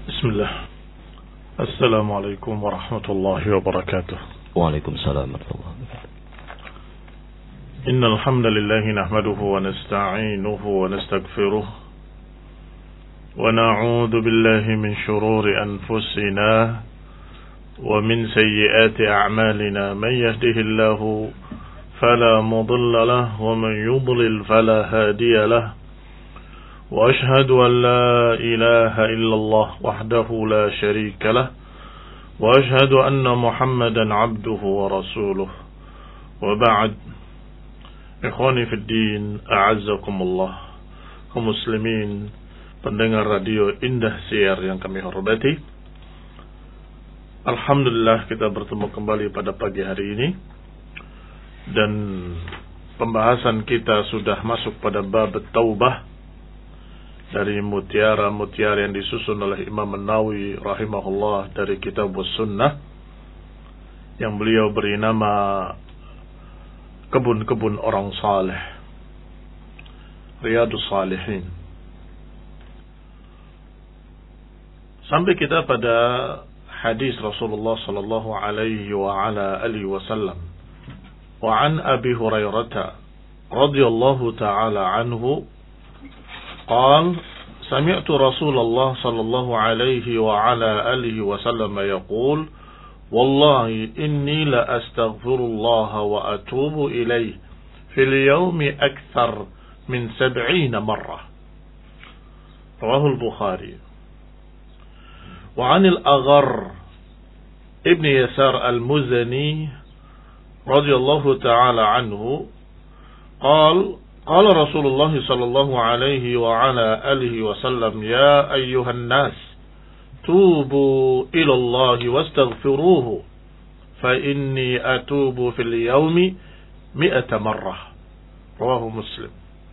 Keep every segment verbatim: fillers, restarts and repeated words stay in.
بسم الله. السلام عليكم ورحمة الله وبركاته. وعليكم السلام ورحمة الله وبركاته. إن الحمد لله نحمده ونستعينه ونستغفره ونعوذ بالله من شرور أنفسنا ومن سيئات أعمالنا. من يهده الله فلا مضل له ومن يضلل فلا هادي له. وأشهد أن لا إله إلا الله وحده لا شريك له وأشهد أن محمدا عبده ورسوله. وبعد، إخواني في الدين، أعزكم الله. kaum muslimin pendengar radio Indah Siar yang kami hormati, alhamdulillah kita bertemu kembali pada pagi hari ini, dan pembahasan kita sudah masuk pada bab taubah dari mutiara-mutiara yang disusun oleh Imam An-Nawawi rahimahullah dari kitab Sunnah, yang beliau beri nama kebun-kebun orang saleh, Riyadus Salihin. Sampai kita pada hadis Rasulullah sallallahu alaihi wa ala alihi wasallam. Wa an Abi Hurairah radhiyallahu ta'ala anhu قال سمعت رسول الله صلى الله عليه وعلى آله وسلم يقول والله إني لأستغفر الله وأتوب إليه في اليوم أكثر من سبعين مرة. رواه البخاري. وعن الأغر ابن يسار المزني رضي الله تعالى عنه قال قال رسول الله صلى الله عليه وعلى آله وسلم يا أيها الناس توبوا إلى الله واستغفروه فإني أتوب في اليوم مئة مرة. رواه مسلم.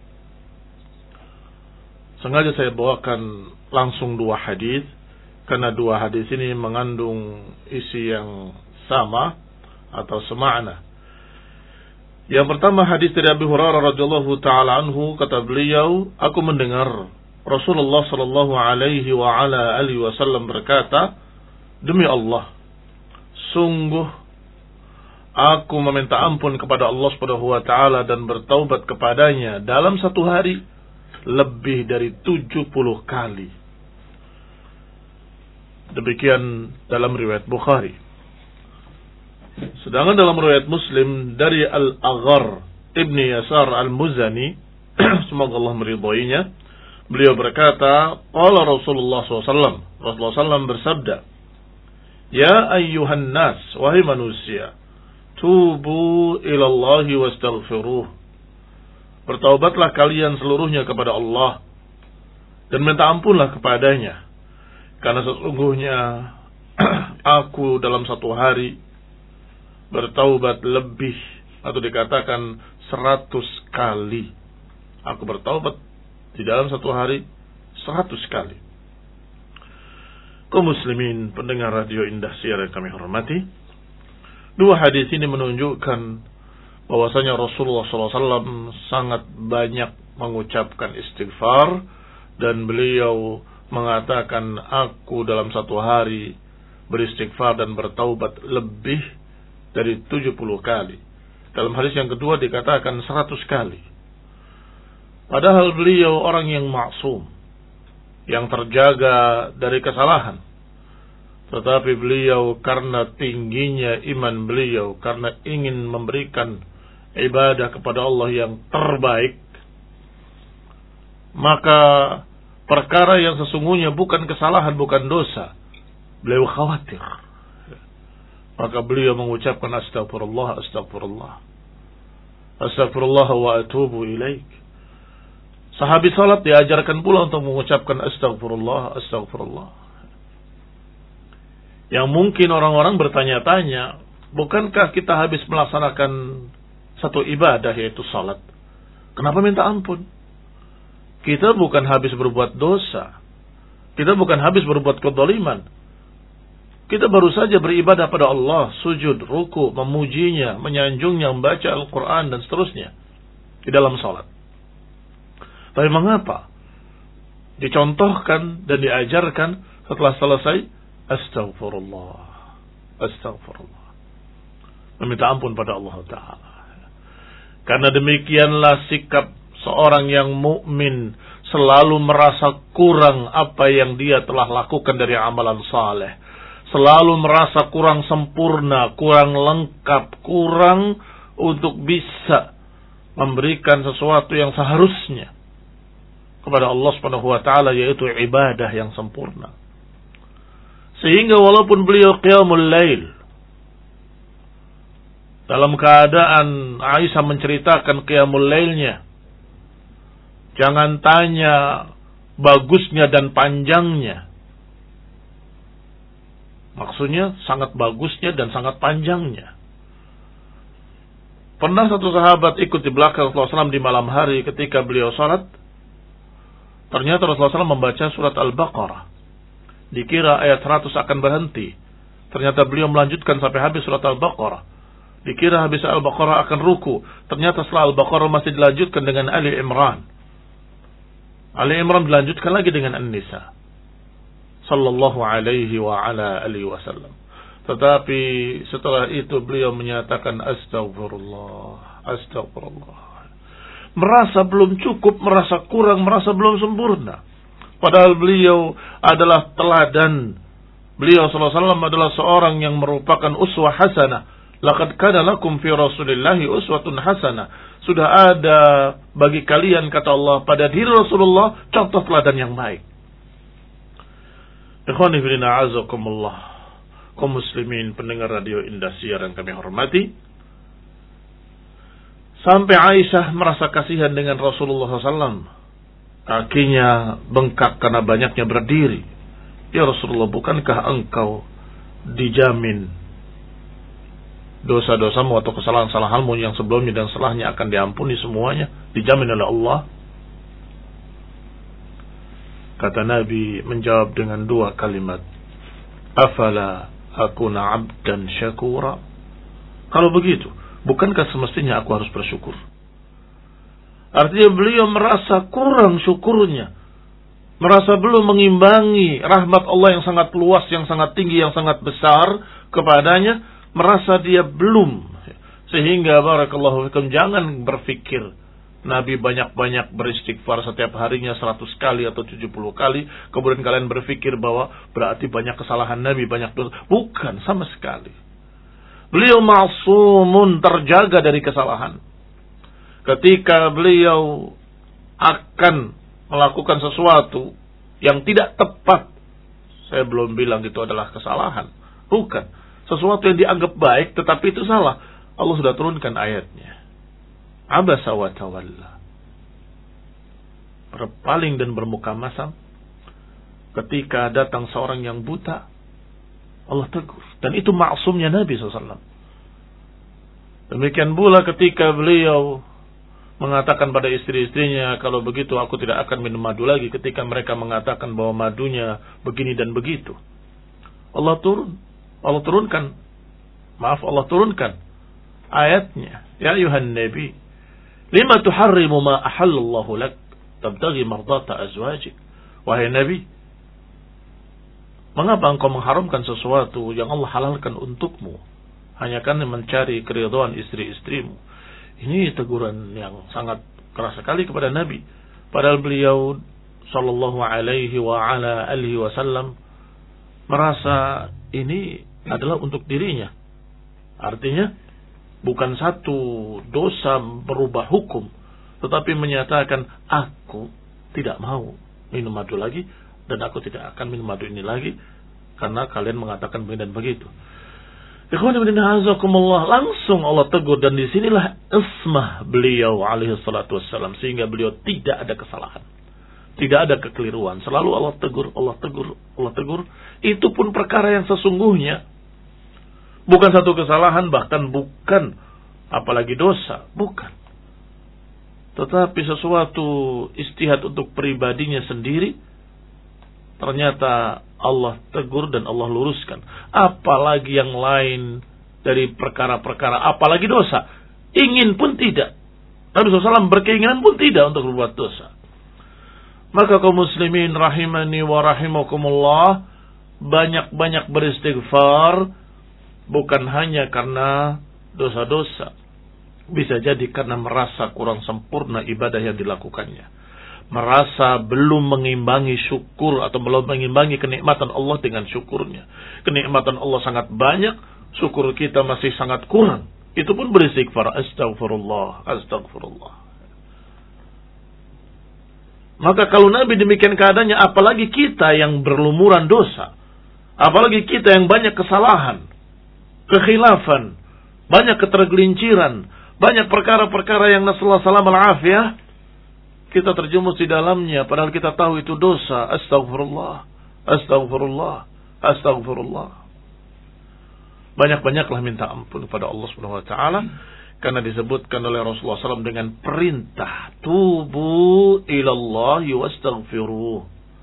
Sengaja saya bawakan langsung dua hadis karena dua hadis ini mengandung isi yang sama atau semakna. Yang pertama hadis dari Abu Hurairah radhiyallahu taala anhu, kata beliau, aku mendengar Rasulullah sallallahu alaihi wa ala alihi wasallam berkata, demi Allah, sungguh aku meminta ampun kepada Allah Subhanahu wa taala dan bertaubat kepadanya dalam satu hari lebih dari tujuh puluh kali. Demikian dalam riwayat Bukhari. Sedangkan dalam riwayat Muslim dari Al-Aghar Ibn Yasar Al-Muzani, semoga Allah meridhoinya, beliau berkata, qala Rasulullah sallallahu alaihi wasallam, Rasulullah sallallahu alaihi wasallam bersabda, ya ayyuhan nas, wahai manusia, tubu ilallahi wastaghfiruh, bertaubatlah kalian seluruhnya kepada Allah dan minta ampunlah kepadanya, karena sesungguhnya aku dalam satu hari bertaubat lebih, atau dikatakan seratus kali. Aku bertaubat di dalam satu hari seratus kali. Kaum muslimin pendengar radio Indah Siar yang kami hormati, dua hadis ini menunjukkan bahwasanya Rasulullah sallallahu alaihi wasallam sangat banyak mengucapkan istighfar, dan beliau mengatakan aku dalam satu hari beristighfar dan bertaubat lebih dari tujuh puluh kali. Dalam hadis yang kedua dikatakan seratus kali. Padahal beliau orang yang maksum, yang terjaga dari kesalahan. Tetapi beliau karena tingginya iman beliau, karena ingin memberikan ibadah kepada Allah yang terbaik, maka perkara yang sesungguhnya bukan kesalahan, bukan dosa, beliau khawatir. Maka beliau mengucapkan astagfirullah, astagfirullah, astagfirullah wa atubu ilaik. Sahabat salat diajarkan pula untuk mengucapkan astagfirullah, astagfirullah. Yang mungkin orang-orang bertanya-tanya, bukankah kita habis melaksanakan satu ibadah, yaitu salat? Kenapa minta ampun? Kita bukan habis berbuat dosa, kita bukan habis berbuat kezaliman. Kita baru saja beribadah pada Allah, sujud, ruku, memujinya, menyanjungnya, membaca Al-Quran dan seterusnya di dalam salat. Tapi mengapa dicontohkan dan diajarkan Setelah selesai, astaghfirullah, astaghfirullah, meminta ampun pada Allah Ta'ala. Karena demikianlah sikap seorang yang mukmin, selalu merasa kurang apa yang dia telah lakukan dari amalan saleh, selalu merasa kurang sempurna, kurang lengkap, kurang untuk bisa memberikan sesuatu yang seharusnya kepada Allah Subhanahu wa taala, yaitu ibadah yang sempurna. Sehingga walaupun beliau qiyamul lail, dalam keadaan Aisyah menceritakan qiyamul lailnya, jangan tanya bagusnya dan panjangnya. Maksudnya sangat bagusnya dan sangat panjangnya. Pernah satu sahabat ikut di belakang Rasulullah shallallahu alaihi wasallam di malam hari ketika beliau salat. Ternyata Rasulullah shallallahu alaihi wasallam membaca surat Al-Baqarah. Dikira ayat seratus akan berhenti. Ternyata beliau melanjutkan sampai habis surat Al-Baqarah. Dikira habis Al-Baqarah akan ruku. Ternyata setelah Al-Baqarah masih dilanjutkan dengan Ali Imran. Ali Imran dilanjutkan lagi dengan An-Nisa. Sallallahu alaihi wa ala alihi wasallam. Tetapi setelah itu beliau menyatakan astagfirullah, astagfirullah. Merasa belum cukup, merasa kurang, merasa belum sempurna. Padahal beliau adalah teladan. Beliau sallallahu alaihi wasallam adalah seorang yang merupakan uswah hasanah. Laqad kana lakum fi Rasulillahi uswatun hasanah. Sudah ada bagi kalian, kata Allah, pada diri Rasulullah contoh teladan yang baik. Ikhwani fillah azakumullah, kaum muslimin pendengar radio Indosiar yang kami hormati. Sampai Aisyah merasa kasihan dengan Rasulullah sallallahu alaihi wasallam. Kakinya bengkak karena banyaknya berdiri. Ya Rasulullah, bukankah engkau dijamin dosa-dosamu atau kesalahan-kesalahanmu yang sebelumnya dan setelahnya akan diampuni semuanya, dijamin oleh Allah? Kata Nabi menjawab dengan dua kalimat, afala akuna abdan syakura. Kalau begitu, bukankah semestinya aku harus bersyukur? Artinya beliau merasa kurang syukurnya, merasa belum mengimbangi rahmat Allah yang sangat luas, yang sangat tinggi, yang sangat besar kepadanya. Merasa dia belum. Sehingga barakallahu fikum, jangan berpikir Nabi banyak-banyak beristighfar setiap harinya seratus kali atau tujuh puluh kali, kemudian kalian berpikir bahwa berarti banyak kesalahan Nabi, banyak dosa. Bukan, sama sekali. Beliau ma'sumun, terjaga dari kesalahan. Ketika beliau akan melakukan sesuatu yang tidak tepat, saya belum bilang itu adalah kesalahan. Bukan. Sesuatu yang dianggap baik tetapi itu salah, Allah sudah turunkan ayatnya. Abasa wa tawalla, berpaling dan bermuka masam ketika datang seorang yang buta. Allah tegur. Dan itu maksumnya Nabi shallallahu alaihi wasallam. Demikian pula ketika beliau mengatakan pada istri-istrinya, kalau begitu aku tidak akan minum madu lagi, ketika mereka mengatakan bahwa madunya begini dan begitu. Allah turun Allah turunkan, maaf Allah turunkan ayatnya. Ya ayuhan nabi, lima tuharrimu ma ahallallahu lak, tabtaghi mardata azwajik. Wahai Nabi, mengapa engkau mengharamkan sesuatu yang Allah halalkan untukmu, hanya karena mencari keridhaan istri-istrimu? Ini teguran yang sangat keras sekali kepada Nabi. Padahal beliau sallallahu alaihi wa ala alihi wasallam merasa ini adalah untuk dirinya. Artinya bukan satu dosa berubah hukum, tetapi menyatakan aku tidak mau minum madu lagi, dan aku tidak akan minum madu ini lagi karena kalian mengatakan begini dan begitu. Ikhwan fillah azakumullah, langsung Allah tegur, dan disinilah ismah beliau alaihi salatu wassalam, sehingga beliau tidak ada kesalahan, tidak ada kekeliruan. Selalu Allah tegur, Allah tegur, Allah tegur. Itu pun perkara yang sesungguhnya bukan satu kesalahan, bahkan bukan apalagi dosa, bukan. Tetapi sesuatu istihad untuk pribadinya sendiri, ternyata Allah tegur dan Allah luruskan. Apalagi yang lain dari perkara-perkara, apalagi dosa. Ingin pun tidak. Nabi shallallahu alaihi wasallam berkeinginan pun tidak untuk berbuat dosa. Maka kaum muslimin rahimani wa rahimakumullah, banyak-banyak beristighfar bukan hanya karena dosa-dosa. Bisa jadi karena merasa kurang sempurna ibadah yang dilakukannya. Merasa belum mengimbangi syukur atau belum mengimbangi kenikmatan Allah dengan syukurnya. Kenikmatan Allah sangat banyak, syukur kita masih sangat kurang. Itu pun beristighfar, astagfirullah, astagfirullah. Maka kalau Nabi demikian keadaannya, apalagi kita yang berlumuran dosa. Apalagi kita yang banyak kesalahan, kekhilafan, banyak ketergelinciran, banyak perkara-perkara yang nasallahu salam al-afiyah, kita terjumus di dalamnya padahal kita tahu itu dosa. Astagfirullah, astagfirullah, astagfirullah. Banyak-banyaklah minta ampun kepada Allah Subhanahu wa taala karena disebutkan oleh Rasulullah shallallahu alaihi wasallam dengan perintah tubu ilallahi wastaghfiruh.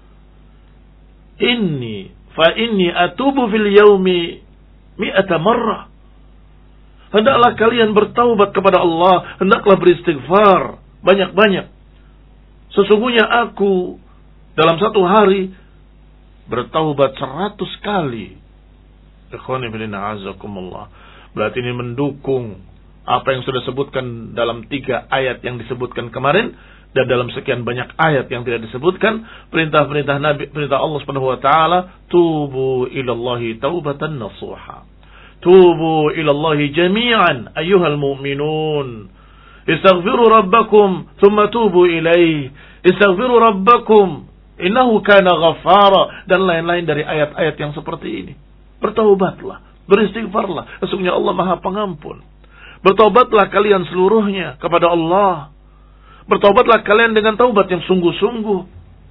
Inni fa inni atubu fil yaumi mi'ata marrah. Hendaklah kalian bertaubat kepada Allah, hendaklah beristighfar banyak-banyak. Sesungguhnya aku dalam satu hari bertaubat seratus kali. Ikhwani fillah azakumullah. Berarti ini mendukung apa yang sudah disebutkan dalam tiga ayat yang disebutkan kemarin dan dalam sekian banyak ayat yang tidak disebutkan. Perintah-perintah Nabi, perintah Allah Subhanahu wa taala, tubu ilallahi taubatan nasuha. Tubu ilallahi jami'an ayyuhal mu'minun. Istaghfiru rabbakum thumma tubu ilaih. Istaghfiru rabbakum innahu kana ghaffara, dan lain-lain dari ayat-ayat yang seperti ini. Bertaubatlah, beristighfarlah, sesungguhnya Allah Maha Pengampun. Bertaubatlah kalian seluruhnya kepada Allah. Bertaubatlah kalian dengan taubat yang sungguh-sungguh.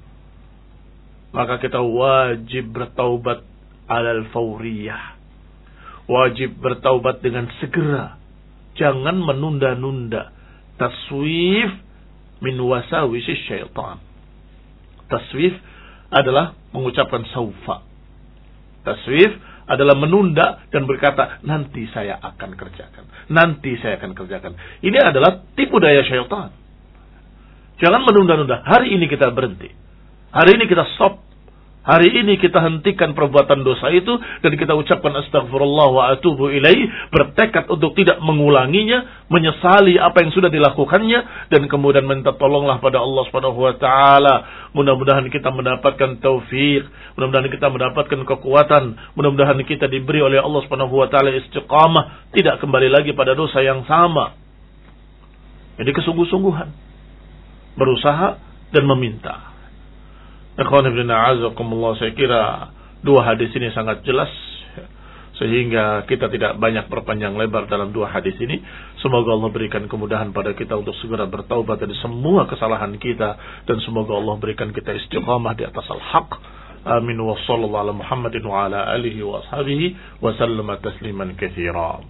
Maka kita wajib bertaubat alal fawriyah. Wajib bertaubat dengan segera. Jangan menunda-nunda. Taswif min wasawisi syaitan. Taswif adalah mengucapkan saufa. Taswif adalah menunda dan berkata, nanti saya akan kerjakan. Nanti saya akan kerjakan. Ini adalah tipu daya syaitan. Jangan menunda-nunda. Hari ini kita berhenti. Hari ini kita stop. Hari ini kita hentikan perbuatan dosa itu dan kita ucapkan astagfirullah wa atubu ilaih, bertekad untuk tidak mengulanginya, menyesali apa yang sudah dilakukannya dan kemudian minta tolonglah pada Allah Subhanahu wa taala. Mudah-mudahan kita mendapatkan taufik, mudah-mudahan kita mendapatkan kekuatan, mudah-mudahan kita diberi oleh Allah Subhanahu wa taala istiqamah, tidak kembali lagi pada dosa yang sama. Jadi kesungguh-sungguhan berusaha dan meminta. Ikhwan ibn a'azakumullah, saya kira dua hadis ini sangat jelas sehingga kita tidak banyak berpanjang lebar dalam dua hadis ini. Semoga Allah berikan kemudahan pada kita untuk segera bertaubat dari semua kesalahan kita dan semoga Allah berikan kita istiqamah di atas al-haq. Amin wa sallallahu ala Muhammadin wa ala alihi wa ashabihi wa sallama tasliman katsira.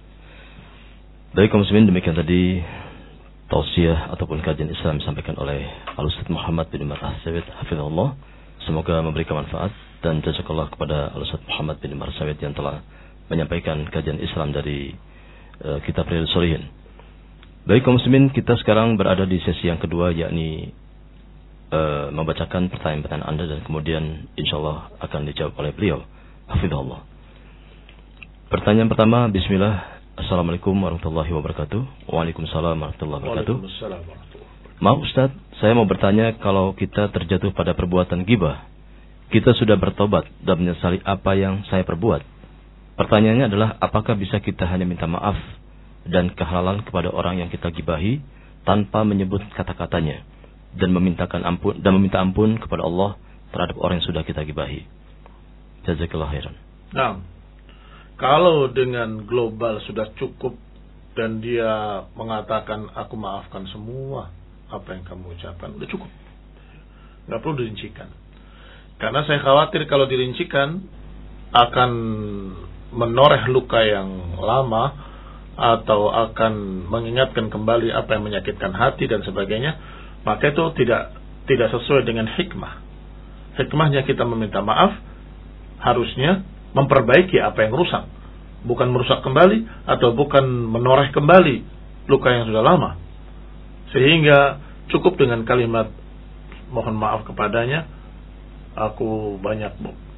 Baik kaum muslimin, demikian tadi tausiah ataupun kajian Islam disampaikan oleh Al-Ustaz Muhammad bin Umar As-Sawid hafizahullah. Semoga memberikan manfaat dan jazakallah kepada Al-Ustaz Muhammad bin Umar As-Sawid yang telah menyampaikan kajian Islam dari uh, kitab Riyadhus Shalihin. Baik kaum muslimin, kita sekarang berada di sesi yang kedua, yakni uh, membacakan pertanyaan-pertanyaan Anda dan kemudian insyaallah akan dijawab oleh beliau hafizahullah. Pertanyaan pertama, bismillah. Assalamualaikum warahmatullahi wabarakatuh. Waalaikumsalam warahmatullahi wabarakatuh. Maaf Ustaz, saya mau bertanya, kalau kita terjatuh pada perbuatan ghibah, kita sudah bertobat dan menyesali apa yang saya perbuat. Pertanyaannya adalah, apakah bisa kita hanya minta maaf dan kehalalan kepada orang yang kita gibahi tanpa menyebut kata-katanya dan memintakan ampun dan meminta ampun kepada Allah terhadap orang yang sudah kita gibahi? Jazakallahu khairan. Nah, kalau dengan global sudah cukup dan dia mengatakan aku maafkan semua apa yang kamu ucapkan, udah cukup. Nggak perlu dirincikan. Karena saya khawatir kalau dirincikan akan menoreh luka yang lama atau akan mengingatkan kembali apa yang menyakitkan hati dan sebagainya. Maka itu tidak tidak sesuai dengan hikmah. Hikmahnya kita meminta maaf harusnya memperbaiki apa yang rusak, bukan merusak kembali atau bukan menoreh kembali luka yang sudah lama. Sehingga cukup dengan kalimat mohon maaf kepadanya, aku banyak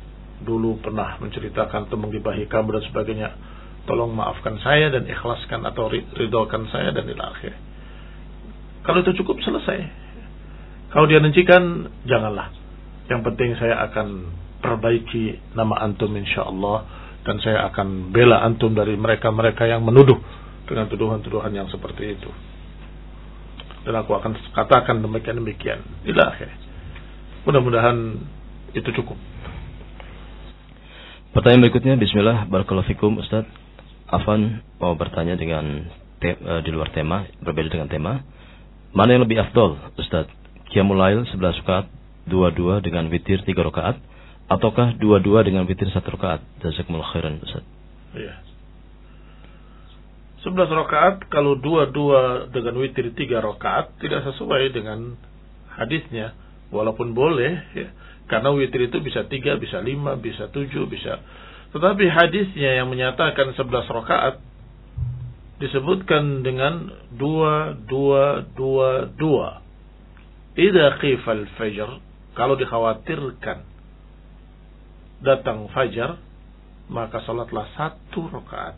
dulu pernah menceritakan tentang gibahi kamu dan sebagainya. Tolong maafkan saya dan ikhlaskan atau ridhokan saya dan ila akhir. Kalau itu cukup, selesai. Kalau dia nencikan, janganlah. Yang penting saya akan perbaiki nama antum insyaallah, dan saya akan bela antum dari mereka-mereka yang menuduh dengan tuduhan-tuduhan yang seperti itu. Dan aku akan katakan demikian-demikian ila akhir. Mudah-mudahan itu cukup. Pertanyaan berikutnya, bismillah, barakallahu fikum Ustaz. Afan mau bertanya dengan te- uh, di luar tema, berbeda dengan tema. Mana yang lebih afdol, Ustaz? Qiyamul Lail sebelas rakaat, dua-dua dengan witir tiga rakaat, ataukah dua-dua dengan witir satu rakaat? Jazakumullah khairan, Ustaz. Iya. sebelas rakaat kalau dua-dua dengan witir tiga rakaat tidak sesuai dengan hadisnya, walaupun boleh ya. Karena witir itu bisa tiga, bisa lima, bisa tujuh, bisa. Tetapi hadisnya yang menyatakan sebelas rakaat disebutkan dengan dua, dua, dua, dua. Idza khifal fajr, kalau dikhawatirkan datang fajar, maka salatlah satu rakaat.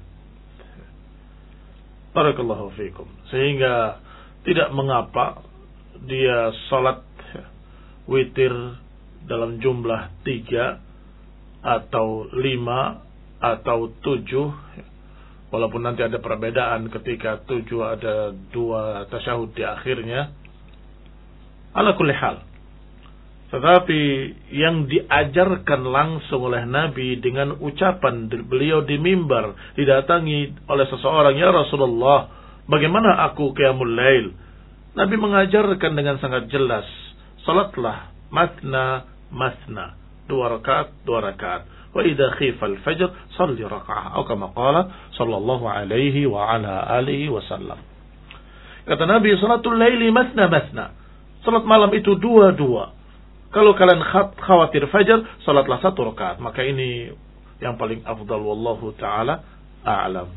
Barakallahu fiikum. Sehingga tidak mengapa dia salat witir dalam jumlah tiga atau lima atau tujuh, walaupun nanti ada perbedaan ketika tujuh ada dua tasyahud di akhirnya. Ala kulli hal, tetapi yang diajarkan langsung oleh Nabi dengan ucapan beliau di mimbar, didatangi oleh seseorang, ya Rasulullah, bagaimana aku qiyamul lail? Nabi mengajarkan dengan sangat jelas, salatlah masna masna, dua rakaat, dua rakaat. Wa idza khifal fajr, salli raka'ah. Atau kama qala sallallahu alaihi wa ala alihi wasallam. Kata Nabi, salatul laili masna masna. Salat malam itu dua-dua. Kalau kalian khawatir fajar, salatlah satu rakaat. Maka ini yang paling afdal, wallahu taala a'lam.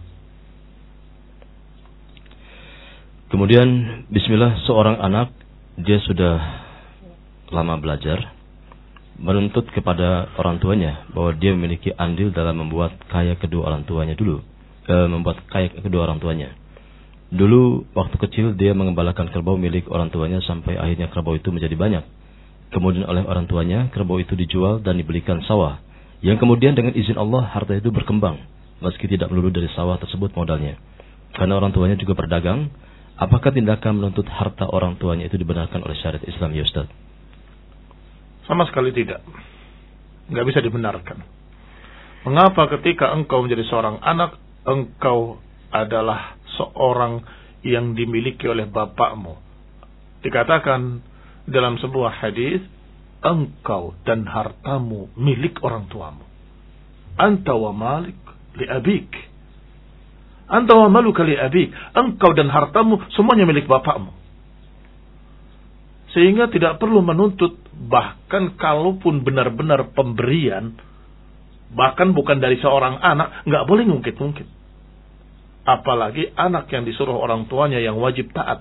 Kemudian bismillah, seorang anak dia sudah lama belajar, menuntut kepada orang tuanya bahwa dia memiliki andil dalam membuat kaya kedua orang tuanya dulu, e, membuat kaya kedua orang tuanya. Dulu waktu kecil dia mengembalakan kerbau milik orang tuanya sampai akhirnya kerbau itu menjadi banyak. Kemudian oleh orang tuanya kerbau itu dijual dan dibelikan sawah, yang kemudian dengan izin Allah harta itu berkembang meski tidak melulu dari sawah tersebut modalnya. Karena orang tuanya juga berdagang, apakah tindakan menuntut harta orang tuanya itu dibenarkan oleh syariat Islam, ya Ustaz? Sama sekali tidak. Nggak bisa dibenarkan. Mengapa ketika engkau menjadi seorang anak, engkau adalah seorang yang dimiliki oleh bapakmu? Dikatakan dalam sebuah hadis, engkau dan hartamu milik orang tuamu. Anta wa malik li abik. Anta wa maluka li abik. Engkau dan hartamu semuanya milik bapakmu. Sehingga tidak perlu menuntut, bahkan kalaupun benar-benar pemberian, bahkan bukan dari seorang anak, nggak boleh ngungkit-ngungkit. Apalagi anak yang disuruh orang tuanya yang wajib taat.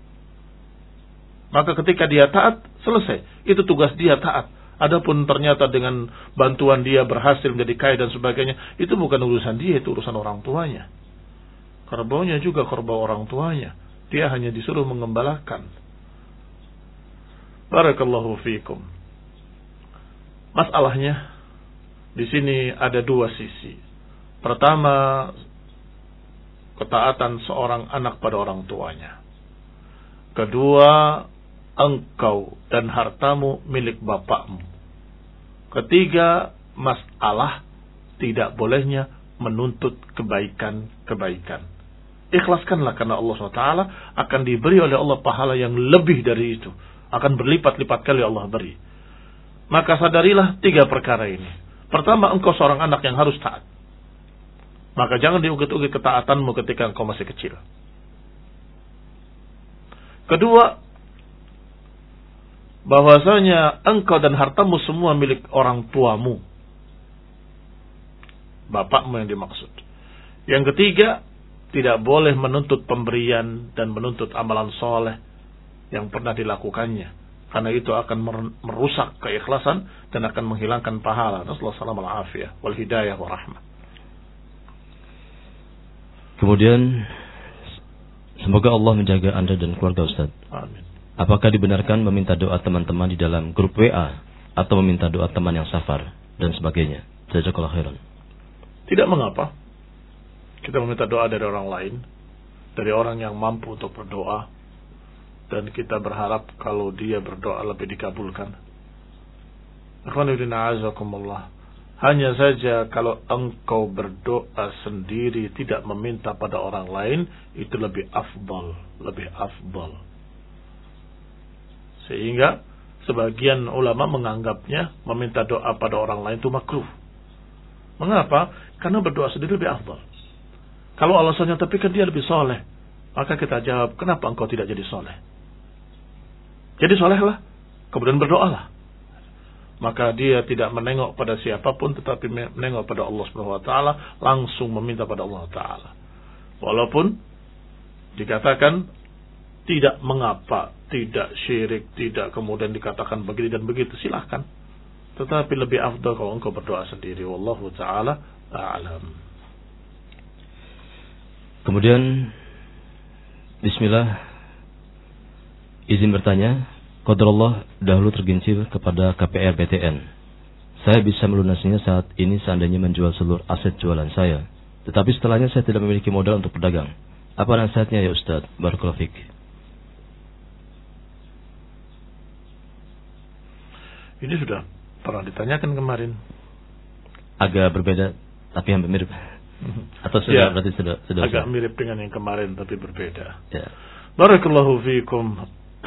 Maka ketika dia taat, selesai. Itu tugas dia, taat. Adapun ternyata dengan bantuan dia berhasil menjadi kaya dan sebagainya, itu bukan urusan dia, itu urusan orang tuanya. Kerbaunya juga kerbau orang tuanya. Dia hanya disuruh mengembalakan. Barakallahu fiikum. Masalahnya di sini ada dua sisi. Pertama, ketaatan seorang anak pada orang tuanya. Kedua, engkau dan hartamu milik bapakmu. Ketiga, masalah tidak bolehnya menuntut kebaikan-kebaikan. Ikhlaskanlah karena Allah subhanahu wa taala akan diberi oleh Allah pahala yang lebih dari itu. Akan berlipat-lipat kali Allah beri. Maka sadarilah tiga perkara ini. Pertama, engkau seorang anak yang harus taat. Maka jangan diungkit-ungkit ketaatanmu ketika engkau masih kecil. Kedua, bahwasanya engkau dan hartamu semua milik orang tuamu. Bapakmu yang dimaksud. Yang ketiga, tidak boleh menuntut pemberian dan menuntut amalan soleh yang pernah dilakukannya. karena itu akan merusak keikhlasan dan akan menghilangkan pahala. Nasallahu alaihi wal hidayah wa rahmah. Kemudian semoga Allah menjaga Anda dan keluarga Ustaz. Amin. Apakah dibenarkan meminta doa teman-teman di dalam grup W A atau meminta doa teman yang safar dan sebagainya? Jazakallahu khairan. Tidak mengapa kita meminta doa dari orang lain, dari orang yang mampu untuk berdoa, dan kita berharap kalau dia berdoa lebih dikabulkan. Ikhwanuddin a'azakumullah. Hanya saja kalau engkau berdoa sendiri tidak meminta pada orang lain, itu lebih afdal, lebih afdal. Sehingga sebagian ulama menganggapnya meminta doa pada orang lain itu makruh. Mengapa? Karena berdoa sendiri lebih afdal. Kalau alasannya tapi kan dia lebih soleh, maka kita jawab, kenapa engkau tidak jadi soleh? Jadi solehlah, kemudian berdoalah. Maka dia tidak menengok pada siapapun, tetapi menengok pada Allah Subhanahu Wa Taala, langsung meminta pada Allah Taala. Walaupun dikatakan tidak mengapa, tidak syirik, tidak kemudian dikatakan begini dan begitu, silahkan. Tetapi lebih afdal kalau engkau berdoa sendiri. Wallahu Taala a'lam. Kemudian Bismillah, izin bertanya, qadarullah dahulu tergincir kepada K P R B T N. Saya bisa melunasinya saat ini seandainya menjual seluruh aset jualan saya. Tetapi setelahnya saya tidak memiliki modal untuk berdagang. Apa nasihatnya ya Ustaz? Barakallahu fiik. Ini sudah pernah ditanyakan kemarin. Agak berbeda, tapi hampir mirip. Atau sudah ya, berarti sudah, sudah agak sudah. mirip dengan yang kemarin, tapi berbeda. Ya. Barakallahu fiikum.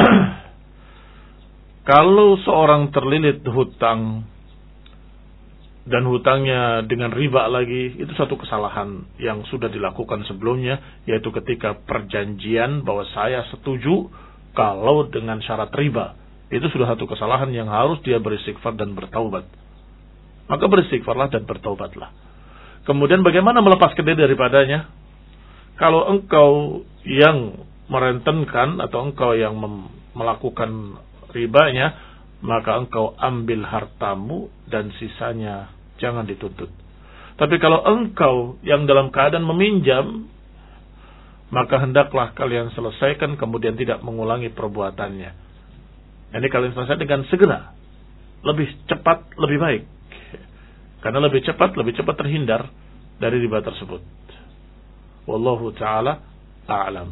Kalau seorang terlilit hutang dan hutangnya dengan riba lagi, itu satu kesalahan yang sudah dilakukan sebelumnya, yaitu ketika perjanjian bahwa saya setuju kalau dengan syarat riba. Itu sudah satu kesalahan yang harus dia beristighfar dan bertaubat. Maka beristighfarlah dan bertaubatlah. Kemudian bagaimana melepaskan diri daripadanya? Kalau engkau yang merentenkan atau engkau yang melakukan ribanya, maka engkau ambil hartamu dan sisanya jangan dituntut. Tapi kalau engkau yang dalam keadaan meminjam, maka hendaklah kalian selesaikan kemudian tidak mengulangi perbuatannya. Ini kalian selesai dengan segera, lebih cepat, lebih baik. Karena lebih cepat, lebih cepat terhindar dari riba tersebut. Wallahu ta'ala a'lam.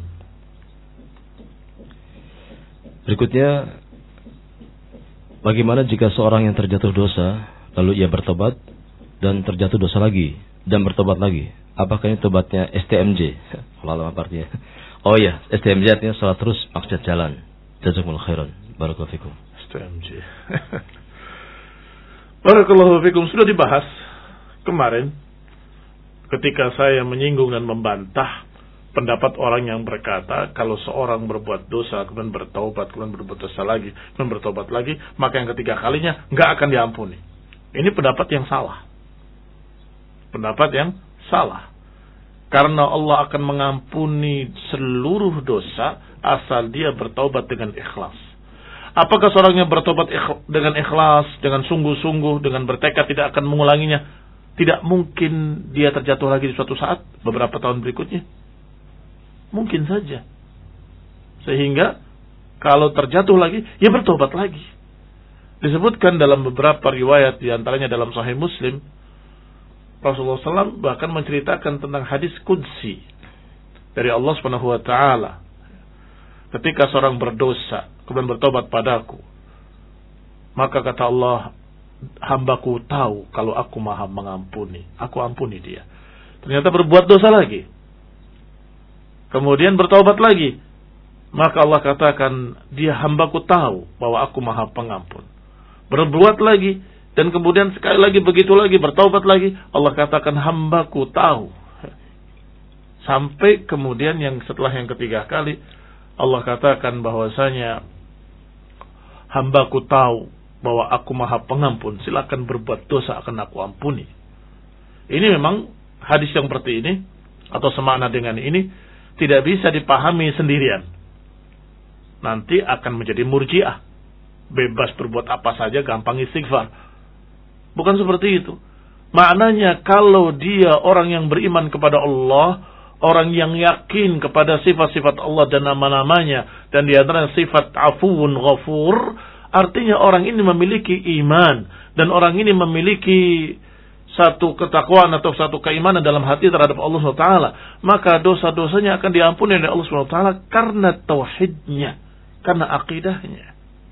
Berikutnya, bagaimana jika seorang yang terjatuh dosa, lalu ia bertobat dan terjatuh dosa lagi dan bertobat lagi? Apakah ini tobatnya S T M J? Lalu apa artinya? Oh iya, S T M J artinya salat terus maksud jalan. Jazakumullah khairan. Barakallahu fikum. S T M J. Barakallahu fikum. Sudah dibahas kemarin ketika saya menyinggung dan membantah pendapat orang yang berkata kalau seorang berbuat dosa kemudian bertaubat, kemudian berbuat dosa lagi, kemudian bertaubat lagi, maka yang ketiga kalinya nggak akan diampuni. Ini pendapat yang salah. Pendapat yang salah. Karena Allah akan mengampuni seluruh dosa asal dia bertaubat dengan ikhlas. Apakah seorang yang bertobat dengan ikhlas, dengan sungguh-sungguh, dengan bertekad tidak akan mengulanginya? Tidak mungkin dia terjatuh lagi di suatu saat, beberapa tahun berikutnya. Mungkin saja. Sehingga, kalau terjatuh lagi, ya bertobat lagi. Disebutkan dalam beberapa riwayat, diantaranya dalam Sahih Muslim, Rasulullah shallallahu alaihi wasallam bahkan menceritakan tentang hadis qudsi dari Allah subhanahu wa taala. Ketika seorang berdosa kemudian bertobat padaku, maka kata Allah, hambaku tahu kalau aku maha mengampuni, aku ampuni dia. Ternyata berbuat dosa lagi, kemudian bertobat lagi, maka Allah katakan, dia hambaku tahu bahwa aku maha pengampun. Berbuat lagi, dan kemudian sekali lagi begitu lagi, bertaubat lagi, Allah katakan hambaku tahu. Sampai kemudian yang setelah yang ketiga kali, Allah katakan bahwasanya hambaku tahu bahwa aku maha pengampun, silakan berbuat dosa akan aku ampuni. Ini memang hadis yang seperti ini, atau semakna dengan ini, tidak bisa dipahami sendirian. Nanti akan menjadi murji'ah. bebas berbuat apa saja, gampang istighfar. Bukan seperti itu. Maknanya kalau dia orang yang beriman kepada Allah, orang yang yakin kepada sifat-sifat Allah dan nama-namanya, dan di antara sifat afuwun ghafur, artinya orang ini memiliki iman, dan orang ini memiliki satu ketakwaan atau satu keimanan dalam hati terhadap Allah subhanahu wa taala, maka dosa-dosanya akan diampuni oleh Allah subhanahu wa taala karena tauhidnya, karena akidahnya.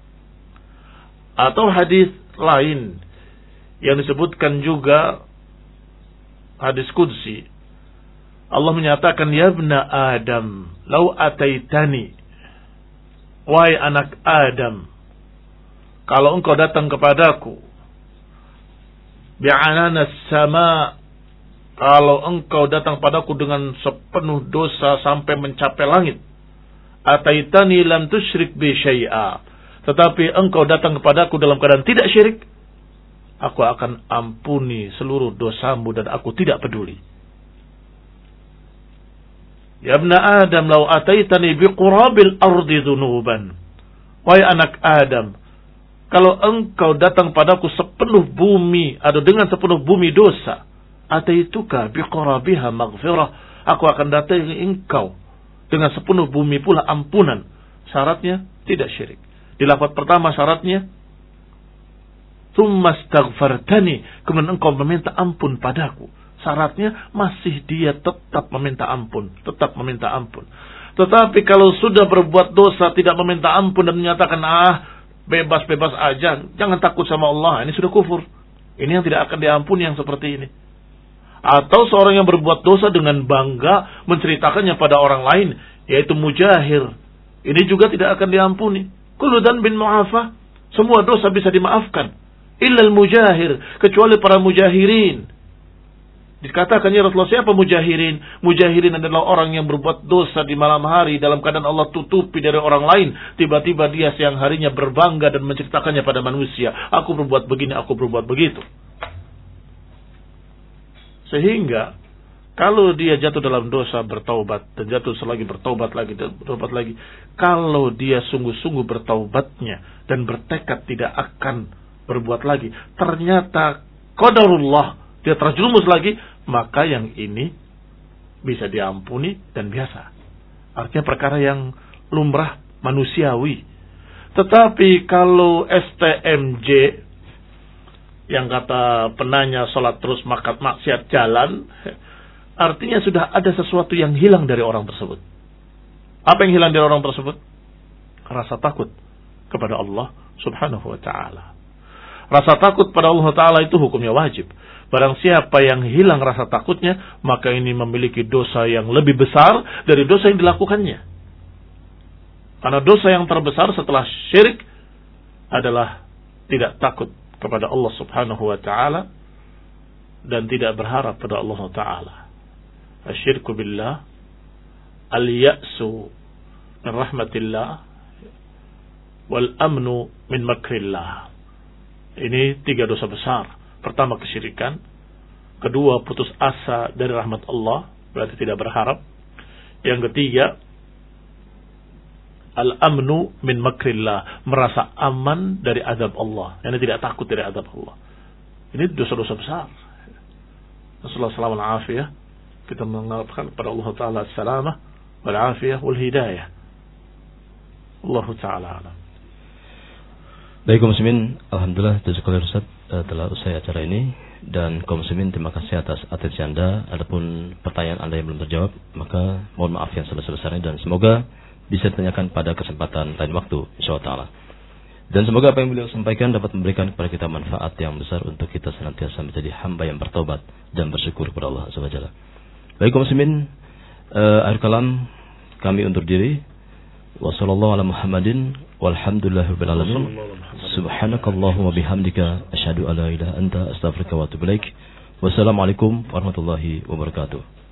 Atau hadis lain yang disebutkan juga, hadis qudsi, Allah menyatakan, ya ibna Adam, lau ataitani, wahai anak Adam, kalau engkau datang kepadaku, bi'ananas sama, kalau engkau datang padaku dengan sepenuh dosa sampai mencapai langit, ataitani lam tusyrik bi syai'a, tetapi engkau datang kepadaku dalam keadaan tidak syirik, aku akan ampuni seluruh dosamu dan aku tidak peduli. Ya ibna Adam, lau ataitani biqurabil ardi dhunuban, wahai anak Adam, kalau engkau datang padaku sepenuh bumi, atau dengan sepenuh bumi dosa, ataituka biqurabiha maghfirah, aku akan datangi engkau dengan sepenuh bumi pula ampunan. Syaratnya tidak syirik. Di lafaz pertama syaratnya, tsumma astaghfartani, kemudian engkau meminta ampun padaku. Syaratnya masih dia tetap meminta ampun, tetap meminta ampun. Tetapi kalau sudah berbuat dosa tidak meminta ampun dan menyatakan, ah, bebas-bebas aja, jangan takut sama Allah, ini sudah kufur. Ini yang tidak akan diampuni yang seperti ini. Atau seorang yang berbuat dosa dengan bangga menceritakannya pada orang lain, yaitu mujahir, ini juga tidak akan diampuni. Kullu dzanbin mu'afa, semua dosa bisa dimaafkan, illal mujahir, kecuali para mujahirin. Dikatakan, ya Rasulullah, siapa mujahirin? Mujahirin adalah orang yang berbuat dosa di malam hari dalam keadaan Allah tutupi dari orang lain. Tiba-tiba dia siang harinya berbangga dan menceritakannya pada manusia. Aku berbuat begini, aku berbuat begitu. Sehingga kalau dia jatuh dalam dosa, bertaubat, dan jatuh selagi bertaubat lagi, dan bertaubat lagi. Kalau dia sungguh-sungguh bertaubatnya dan bertekad tidak akan berbuat lagi, ternyata qadarullah, dia terjerumus lagi, maka yang ini bisa diampuni dan biasa. Artinya perkara yang lumrah, manusiawi. Tetapi kalau S T M J, yang kata penanya sholat terus makat maksiat jalan, artinya sudah ada sesuatu yang hilang dari orang tersebut. Apa yang hilang dari orang tersebut? Rasa takut kepada Allah subhanahu wa ta'ala. Rasa takut pada Allah Ta'ala itu hukumnya wajib. Barang siapa yang hilang rasa takutnya, maka ini memiliki dosa yang lebih besar dari dosa yang dilakukannya. Karena dosa yang terbesar setelah syirik adalah tidak takut kepada Allah Subhanahu wa Ta'ala dan tidak berharap pada Allah Ta'ala. Asyirku billah, al-ya'su min rahmatillah, wal amnu min makrillah. Ini tiga dosa besar. Pertama, kesyirikan. Kedua, putus asa dari rahmat Allah, berarti tidak berharap. Yang ketiga, al-amnu min makrillah, merasa aman dari azab Allah, yang tidak takut dari azab Allah. Ini dosa-dosa besar. Rasulullah sallallahu alaihi wasallam, kita mengatakan kepada Allah Ta'ala as-salamah wal afiyah wal hidayah. Allah Ta'ala alam. Baik kaum muslimin, alhamdulillah jazakallahu Ustaz telah usai acara ini, dan kaum muslimin terima kasih atas atensi Anda. Adapun pertanyaan Anda yang belum terjawab, maka mohon maaf yang sebesar-besarnya, dan semoga bisa ditanyakan pada kesempatan lain waktu insyaallah taala. Dan semoga apa yang beliau sampaikan dapat memberikan kepada kita manfaat yang besar untuk kita senantiasa menjadi hamba yang bertobat dan bersyukur kepada Allah Subhanahu wa taala. Baik kaum muslimin, uh, akhir kalam kami undur diri. Wassallallahu ala Muhammadin walhamdulillahi rabbil alamin. Subhanakallahumma bihamdika asyhadu an la ilaha illa anta astaghfiruka wa atubu ilaik. Wassalamualaikum warahmatullahi wabarakatuh.